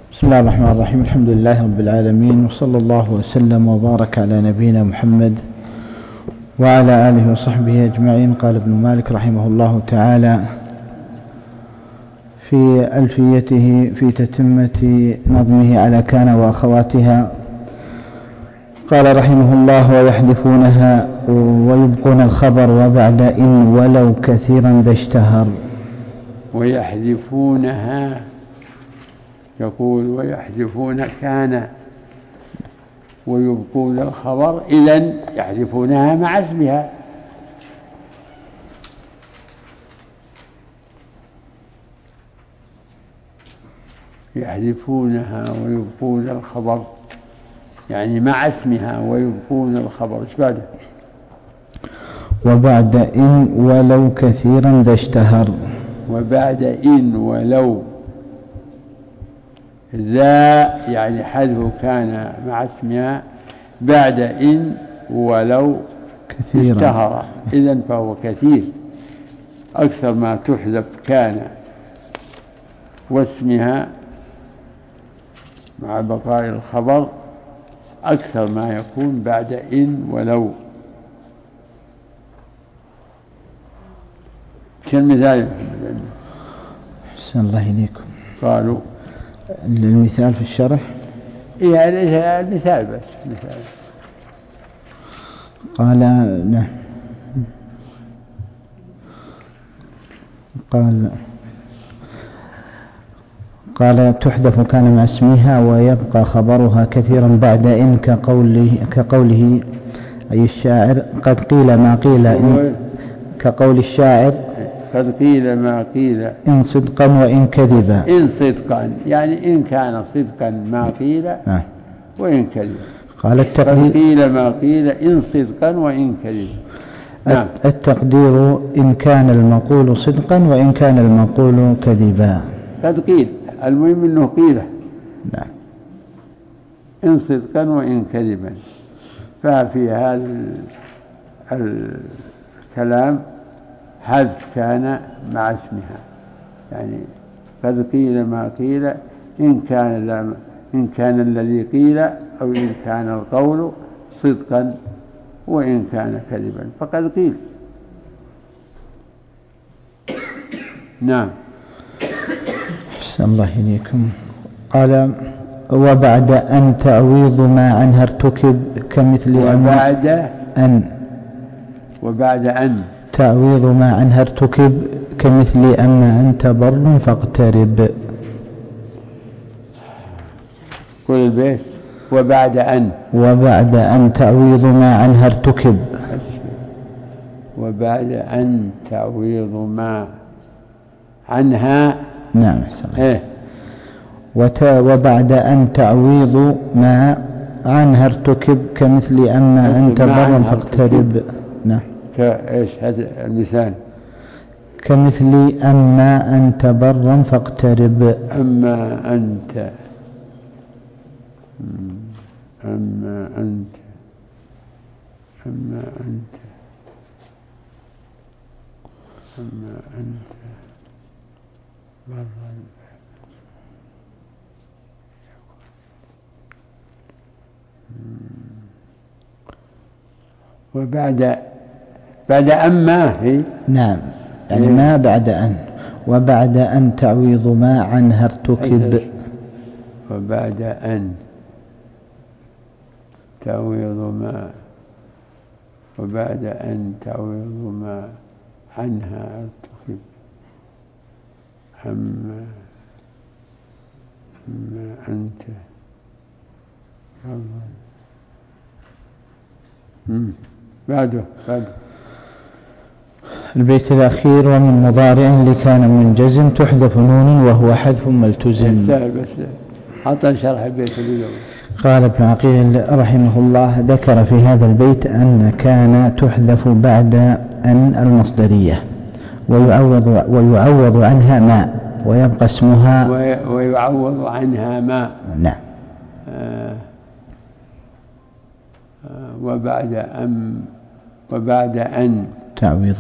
بسم الله الرحمن الرحيم. الحمد لله رب العالمين، وصلى الله وسلم وبارك على نبينا محمد وعلى آله وصحبه أجمعين. قال ابن مالك رحمه الله تعالى في ألفيته في تتمة نظمه على كان وأخواتها، قال رحمه الله: ويحذفونها ويبقون الخبر وبعد إن ولو كثيرا ذا اشتهر. ويحذفونها، يقول ويحذفون كان ويبقون الخبر، إذن يحذفونها مع اسمها. يحذفونها ويبقون الخبر يعني مع اسمها، ويبقون الخبر. ايش بعده؟ وبعد إن ولو كثيرا ذا اشتهر. وبعد إن ولو، ذا يعني حذف كان مع اسمها بعد إن ولو كثيرا اشتهر، إذن فهو كثير. أكثر ما تحذف كان واسمها مع بقاء الخبر، أكثر ما يكون بعد إن ولو. كالمثال أحسن الله إليكم. قالوا المثال في الشرح، إيه المثال بس مثال. قال لا، قال تحذف كان مع اسمها ويبقى خبرها كثيرا بعد إن كقوله أي الشاعر قد قيل ما قيل كقول الشاعر قد قيل ما قيل إن صدقا وإن كذبا. إن صدقا يعني إن كان صدقا ما قيل وإن كذبا. قال قد قيل ما قيل إن صدقا وإن كذبا. التقدير إن كان المقول صدقا وإن كان المقول كذبا. قد قيل، المهم أنه قيل نعم. إن صدقا وإن كذبا، ففي هذا الكلام حذف كان مع اسمها، يعني قد قيل ما قيل إن كان الذي قيل أو إن كان القول صدقا وإن كان كذبا فقد قيل. نعم. أحسن الله إليكم. قال وبعد أن تعويض ما عنها ارتكب كمثل وبعد أن تعويض ما عنها ارتكب كمثل أما أنت بر فاقترب. كل البيت. وبعد أن تعويض ما عنها ارتكب. وبعد أن تعويض ما عنها. نعم. وبعد أن تعويض ما عنها ارتكب كمثل أما أنت بر فاقترب. نعم. إيش هذا المثال؟ كمثل أما أنت برا فاقترب. أما أنت برا. بعد أما هي. نعم، يعني ما بعد أن. وبعد أن تعويض ما عنها ارتكب. وبعد أن تعويض ما عنها ارتكب. أما أنت بعده البيت الأخير: ومن مضارع لكان منجزم تحذف نون وهو حذف ملتزم. بس حتى شرح البيت الأول. قال ابن عقيل رحمه الله: ذكر في هذا البيت أن كان تحذف بعد أن المصدرية ويعوض عنها ما ويبقى اسمها ويعوض عنها ما. نعم. وبعد أن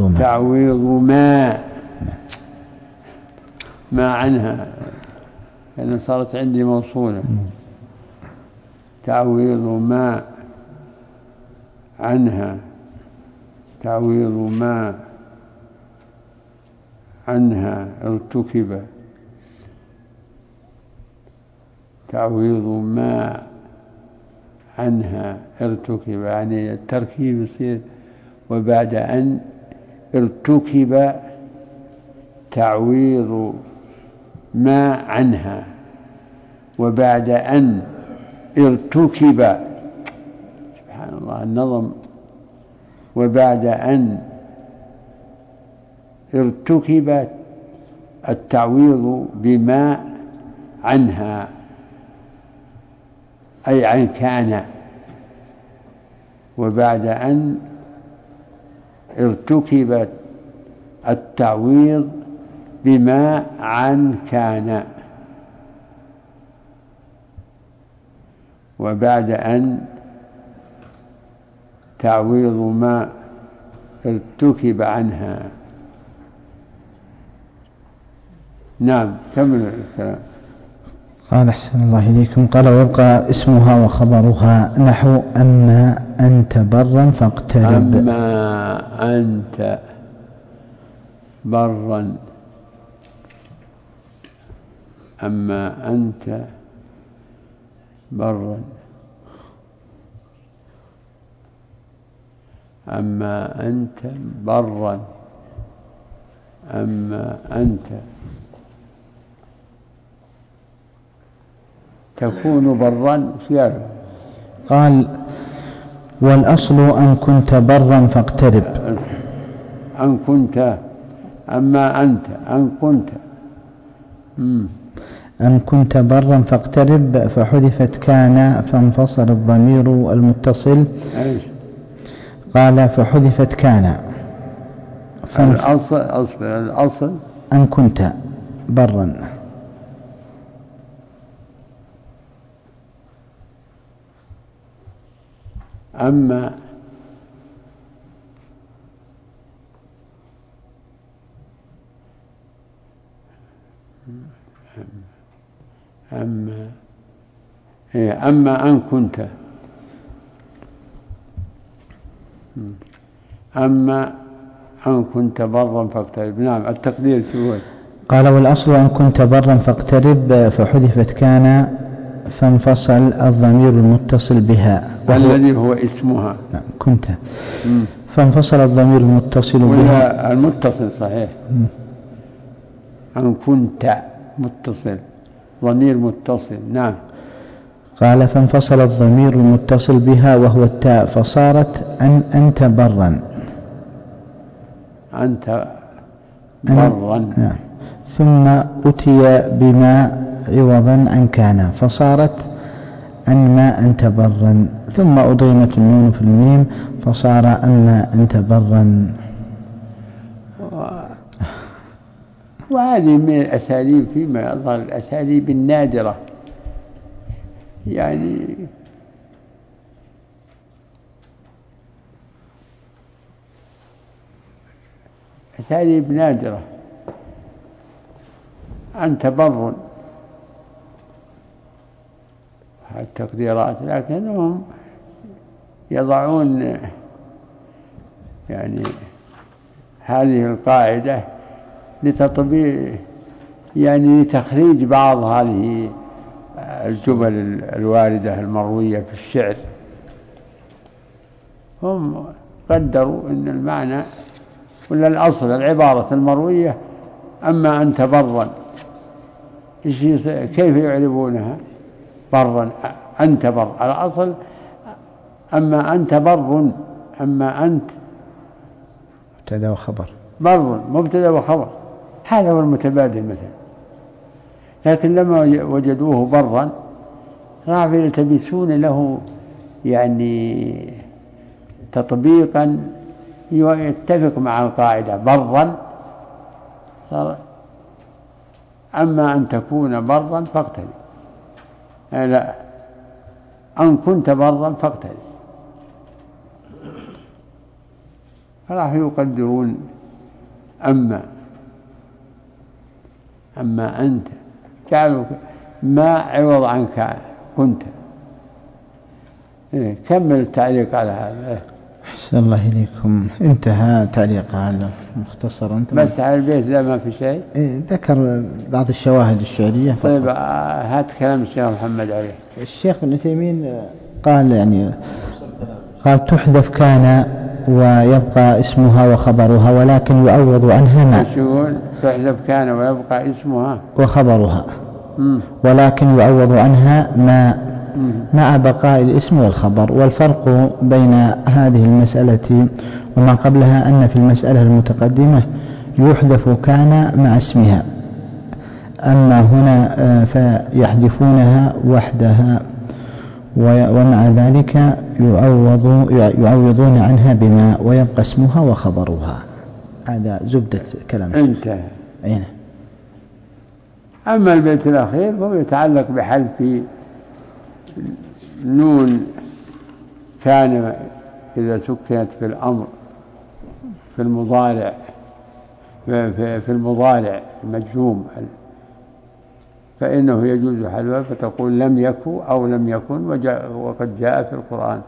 تعويض ما عنها لأن صارت عندي موصولة. تعويض ما عنها، تعويض ما عنها ارتكب، تعويض ما عنها ارتكب، يعني التركيب يصير وبعد أن ارتكب تعويض ما عنها، وبعد أن ارتكب، سبحان الله النظم، وبعد أن ارتكب التعويض بما عنها أي عن كان، وبعد أن ارتكب التعويض بما عن كان، وبعد أن تعويض ما ارتكب عنها. نعم كمل الكلام. قال أحسن الله إليكم. قال ويبقى اسمها وخبرها نحو أما أنت برا فاقترب. أما أنت برا، أما أنت برا، أما أنت برا، أما أنت تكون برا. قال والأصل أن كنت برا فاقترب. أن كنت، أما أنت أن كنت أن كنت برا فاقترب، فحذفت كان فانفصل الضمير المتصل. قال فحذفت كان الأصل أن كنت برا. أما أن كنت، أما أن كنت برا فاقترب. نعم التقدير شو؟ قال والأصل أن كنت برا فاقترب، فحذفت كان فانفصل الضمير المتصل بها والذي هو اسمها. نعم كنت. فانفصل الضمير المتصل بها. المتصل صحيح. أن كنت متصل، ضمير متصل. نعم. قال فانفصل الضمير المتصل بها وهو التاء، فصارت أنت برا. أنت برا. نعم. ثم أتي بما عوضا عن كان، فصارت أنما أنت برا، ثم أضيمت النون في الميم فصار أما أنت برا. وهذه من الأساليب فيما يظهر الأساليب النادرة، يعني أساليب نادرة. أنت بر التقديرات، لكنهم يضعون يعني هذه القاعدة لتطبيق، يعني لتخريج بعض هذه الجمل الواردة المروية في الشعر. هم قدروا أن المعنى ولا الأصل العبارة المروية أما أنت برا، كيف يعربونها؟ برا أنت بر، الأصل أما أنت بر، أما أنت مبتدأ وخبر، بر مبتدأ وخبر، هذا هو المتبادل مثلا. لكن لما وجدوه برا راحوا يلتبسون له يعني تطبيقا يتفق مع القاعدة. برا صار أما أن تكون برا فاقتل، لا أن كنت برا فاقتل. راح يقدرون أما أنت، جعلوا ما عوض عن كان كنت. كمل التعليق على هذا. أحسن الله إليكم. انتهى تعليق على مختصر أنت بس على البيت لا ما في شيء. ذكر بعض الشواهد الشعرية. طيب هات كلام الشيخ محمد عليه. الشيخ ابن تيمين قال تحذف كان ويبقى اسمها وخبرها ولكن يعوض عنها ما. تحذف كان ويبقى اسمها وخبرها ولكن يعوض عنها ما مع بقاء الاسم والخبر. والفرق بين هذه المسألة وما قبلها أن في المسألة المتقدمة يحذف كان مع اسمها، أما هنا فيحذفونها وحدها ومع ذلك يعوضون عنها بما ويبقى اسمها وخبرها. هذا زبدة كلام. انتهى. أما البيت الأخير فهو يتعلق بحذف نون كان إذا سكنت في الأمر في المضارع في المضارع المجزوم فإنه يجوز حذفها فتقول لم يكن أو لم يكن وقد جاء في القرآن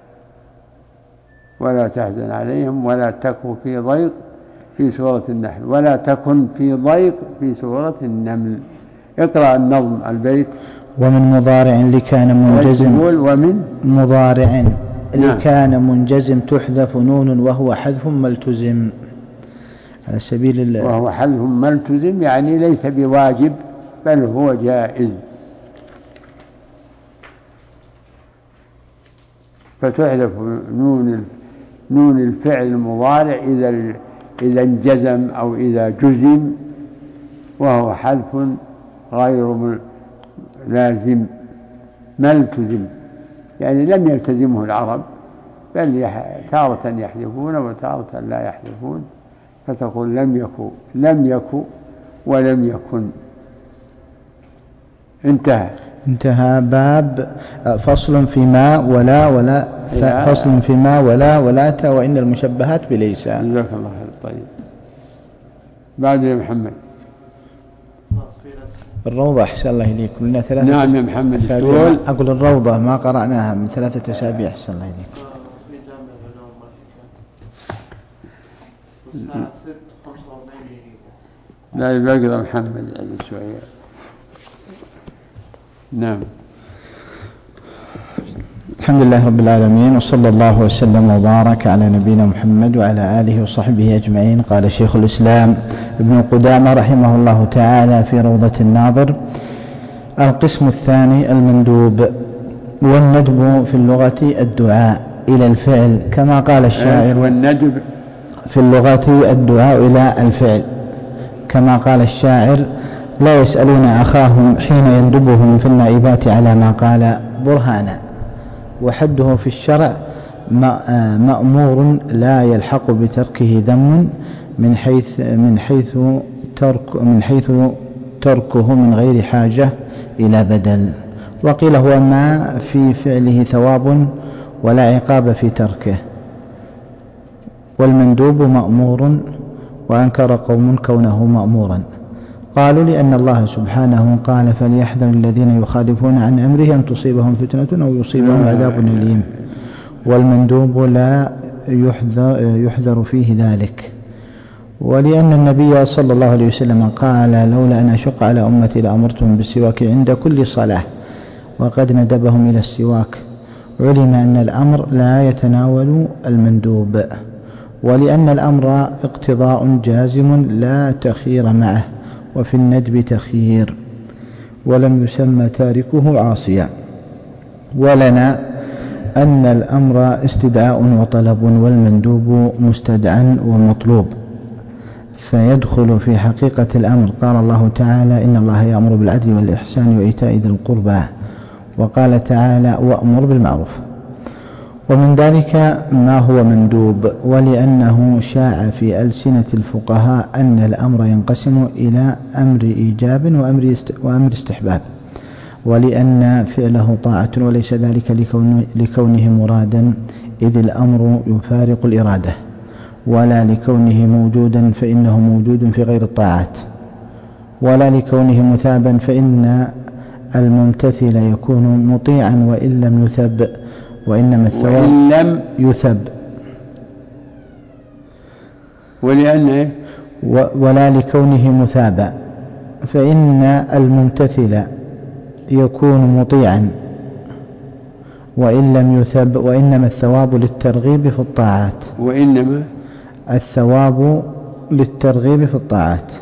ولا تحزن عليهم ولا تكن في ضيق في سورة النحل ولا تكن في ضيق في سورة النمل. اقرأ النظم البيت. ومن مضارع لكان منجزم ومن مضارع لكان منجزم تحذف نون وهو حذف ملتزم على سبيل وهو حذف ملتزم يعني ليس بواجب بل هو جائز. فتحذف نون الفعل المضارع إذا انجزم أو إذا جزم وهو حذف غير لازم ملتزم يعني لم يلتزمه العرب بل تارة يحذفون وتارة لا يحذفون فتقول لم يكن ولم يكن. انتهى باب فصل في ما ولا فصل في ما ولا وإن المشبهات بليس. جزاك الله خير. طيب بعد يا محمد الروضة. أحسن الله إليكم لنا 3 نعم يا محمد أسابيع. أقول الروضة ما قرأناها من 3 أسابيع. أحسن الله إليكم. لا يبقى محمد على شوية. نعم. الحمد لله رب العالمين وصلى الله وسلم وبارك على نبينا محمد وعلى آله وصحبه أجمعين. قال شيخ الإسلام ابن قدامة رحمه الله تعالى في روضة الناظر: القسم الثاني المندوب. والندب في اللغة الدعاء إلى الفعل كما قال الشاعر. والندب في اللغة الدعاء إلى الفعل كما قال الشاعر: لا يسألون أخاهم حين يندبهم في النائبات على ما قال برهانا. وحده في الشرع مأمور لا يلحق بتركه ذم من حيث تركه من غير حاجة إلى بدل. وقيل هو ما في فعله ثواب ولا عقاب في تركه. والمندوب مأمور وأنكر قوم كونه مأمورا. قالوا لأن الله سبحانه قال: فليحذر الذين يخالفون عن أمره أن تصيبهم فتنة أو يصيبهم عذاب أليم. والمندوب لا يحذر فيه ذلك. ولأن النبي صلى الله عليه وسلم قال: لولا أن أشق على أمتي لأمرتهم بالسواك عند كل صلاة، وقد ندبهم إلى السواك. علم أن الأمر لا يتناول المندوب، ولأن الأمر اقتضاء جازم لا تخير معه، وفي الندب تخيير، ولم يسمى تاركه عاصيا. ولنا أن الأمر استدعاء وطلب، والمندوب مستدعى ومطلوب، فيدخل في حقيقة الأمر. قال الله تعالى: إن الله يأمر بالعدل والإحسان وإيتاء ذي القربى. وقال تعالى: وأمر بالمعروف. ومن ذلك ما هو مندوب، ولأنه شاع في ألسنة الفقهاء أن الأمر ينقسم إلى أمر إيجاب وأمر استحباب، ولأن فعله طاعة وليس ذلك لكونه مرادا، إذ الأمر يفارق الإرادة، ولا لكونه موجودا فإنه موجود في غير الطاعات، ولا لكونه مثابا فإن الممتثل يكون مطيعا وإن لم يثب، وإنما الثواب وإن لم يثب. ولأنه ولا لكونه مثابا، فإن الممتثل يكون مطيعا وإن لم يثب، وإنما الثواب للترغيب في الطاعات، وإنما الثواب للترغيب في الطاعات.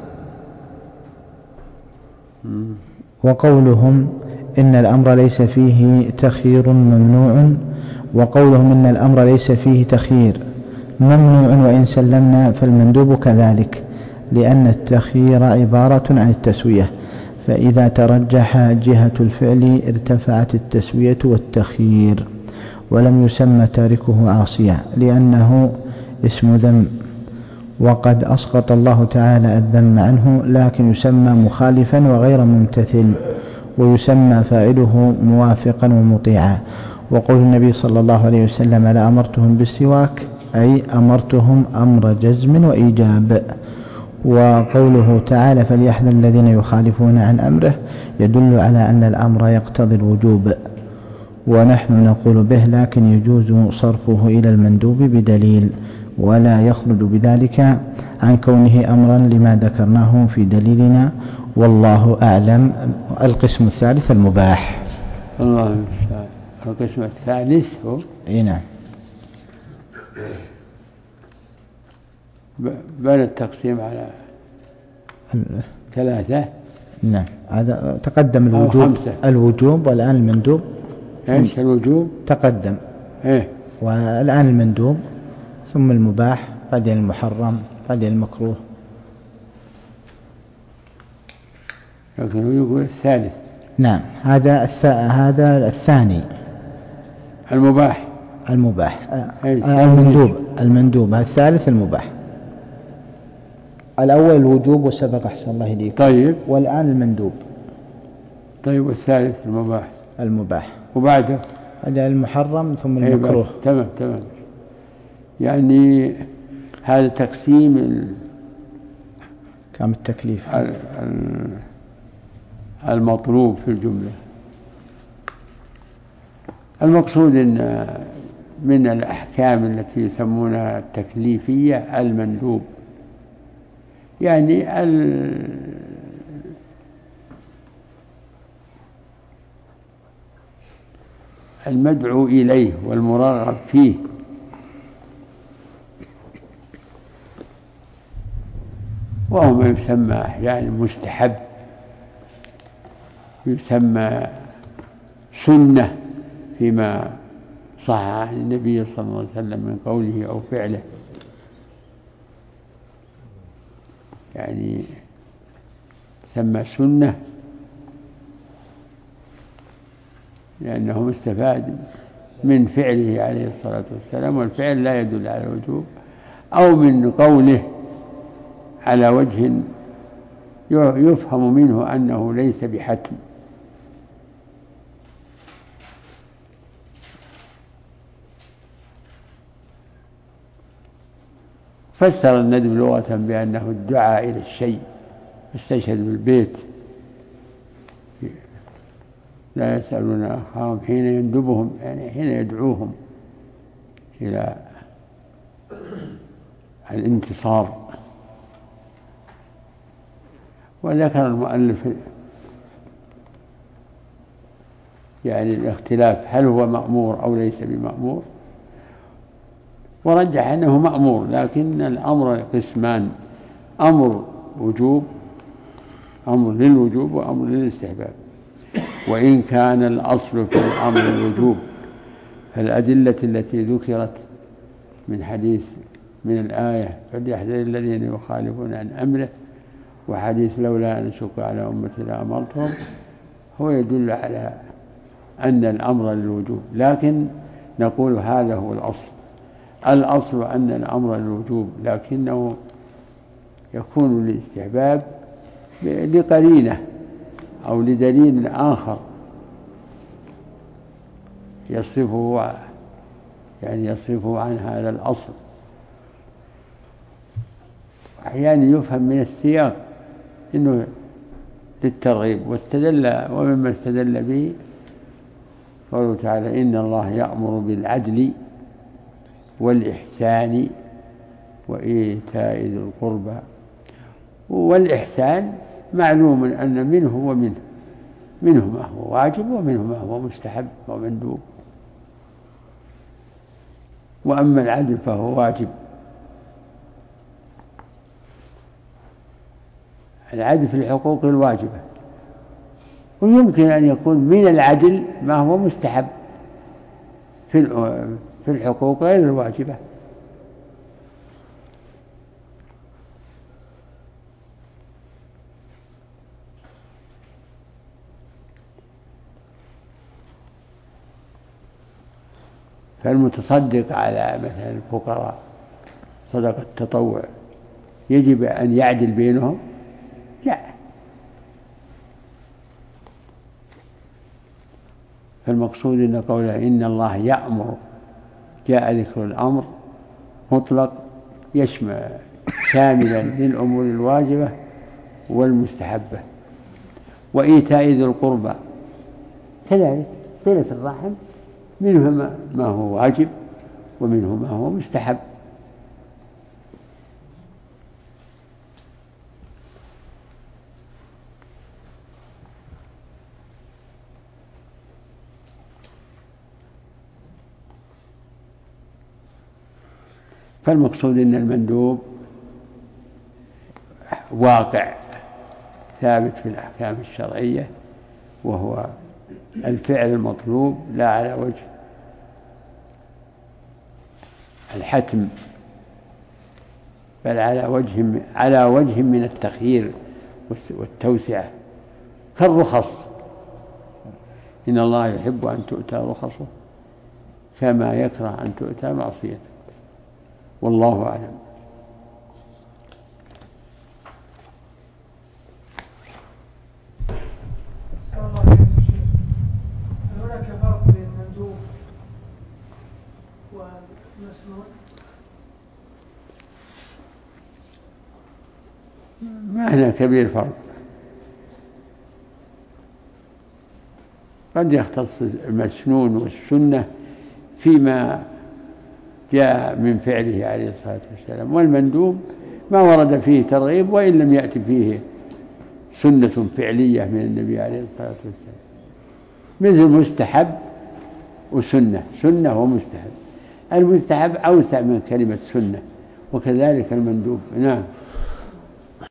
وقولهم إن الأمر ليس فيه تخيير ممنوع، وقولهم إن الأمر ليس فيه تخيير ممنوع وإن سلمنا، فالمندوب كذلك، لأن التخيير عبارة عن التسوية، فإذا ترجح جهة الفعل ارتفعت التسوية والتخيير، ولم يسمى تاركه عاصيا لأنه اسم ذم، وقد أسقط الله تعالى الذم عنه، لكن يسمى مخالفا وغير ممتثل، ويسمى فاعله موافقا ومطيعا. وقول النبي صلى الله عليه وسلم لأمرتهم بالسواك، أي أمرتهم أمر جزم وإيجاب. وقوله تعالى فليحذر الذين يخالفون عن أمره يدل على أن الأمر يقتضي الوجوب، ونحن نقول به، لكن يجوز صرفه إلى المندوب بدليل، ولا يخرج بذلك عن كونه أمرا لما ذكرناه في دليلنا، والله أعلم. القسم الثالث المباح. الله القسم الثالث هو نعم. بل التقسيم على ثلاثة. نعم، هذا تقدم الوجوب والآن المندوب. ايش الوجوب؟ تقدم. ايه. والآن المندوب، ثم المباح، بعدين المحرم، بعدين المكروه. لكن يقول الثالث. نعم، هذا الثاني المباح. المندوب الثالث المباح. الأول الوجوب وسبق أحسن الله إليك. طيب. والآن المندوب. طيب، والثالث المباح. وبعده هذا المحرم ثم المكروه. تمام. يعني هذا تقسيم كم التكليف المطلوب في الجملة. المقصود إن من الأحكام التي يسمونها التكليفية المندوب، يعني المدعو إليه والمرغب فيه، وهو ما يسمى أحيانا مستحب، يسمى سنة فيما صح عن النبي صلى الله عليه وسلم من قوله أو فعله، يعني يسمى سنة لأنه مستفاد من فعله عليه الصلاة والسلام، والفعل لا يدل على الوجوب، أو من قوله على وجه يفهم منه أنه ليس بحتم. فسر الندب لغة بأنه الدعاء إلى الشيء، استشهد بالبيت لا يسألون أخاهم حين يندبهم، يعني حين يدعوهم إلى الانتصار. وذكر المؤلف يعني الاختلاف هل هو مأمور أو ليس بمأمور، ورجح أنه مأمور، لكن الأمر قسمان: أمر وجوب، أمر للوجوب، وأمر للاستحباب. وإن كان الأصل في الأمر الوجوب، فالأدلة التي ذكرت من الآية فليحذر الذين يخالفون عن أمره، وحديث لولا أن أشق على أمتي لأمرتهم، هو يدل على أن الأمر للوجوب، لكن نقول هذا هو الأصل أن الأمر للوجوب، لكنه يكون للاستحباب لقرينة أو لدليل آخر يصرفه عن هذا الأصل. أحيانا يفهم من السياق إنه للترغيب. ومما استدل به قوله تعالى إن الله يأمر بالعدل والإحسان وإيتاء ذي القربى. والإحسان معلوم أن منه ومنه، منه ما هو واجب ومنه ما هو مستحب ومندوب، وأما العدل فهو واجب. العدل في الحقوق الواجبة، ويمكن أن يكون من العدل ما هو مستحب في الحقوق غير الواجبة. فالمتصدق على مثلا الفقراء صدقة التطوع يجب أن يعدل بينهم؟ لا. فالمقصود أن قوله إن الله يأمر جاء ذكر الأمر مطلق يشمل شاملا للأمور الواجبة والمستحبة. وإيتاء ذي القربى كذلك صلة الرحم منه ما هو واجب ومنه ما هو مستحب. فالمقصود أن المندوب واقع ثابت في الأحكام الشرعية، وهو الفعل المطلوب لا على وجه الحتم، بل على وجه من التخيير والتوسعة، كالرخص. إن الله يحب أن تؤتى رخصه كما يكره أن تؤتى معصيته. والله أعلم. هناك فرق بين المندوب والمسنون؟ ما هنا كبير فرق، قد يختص المسنون والسنة فيما جاء من فعله عليه الصلاة والسلام، والمندوب ما ورد فيه ترغيب وإن لم يأتي فيه سنة فعلية من النبي عليه الصلاة والسلام، مثل مستحب وسنة، سنة ومستحب. المستحب أوسع من كلمة سنة، وكذلك المندوب. نعم.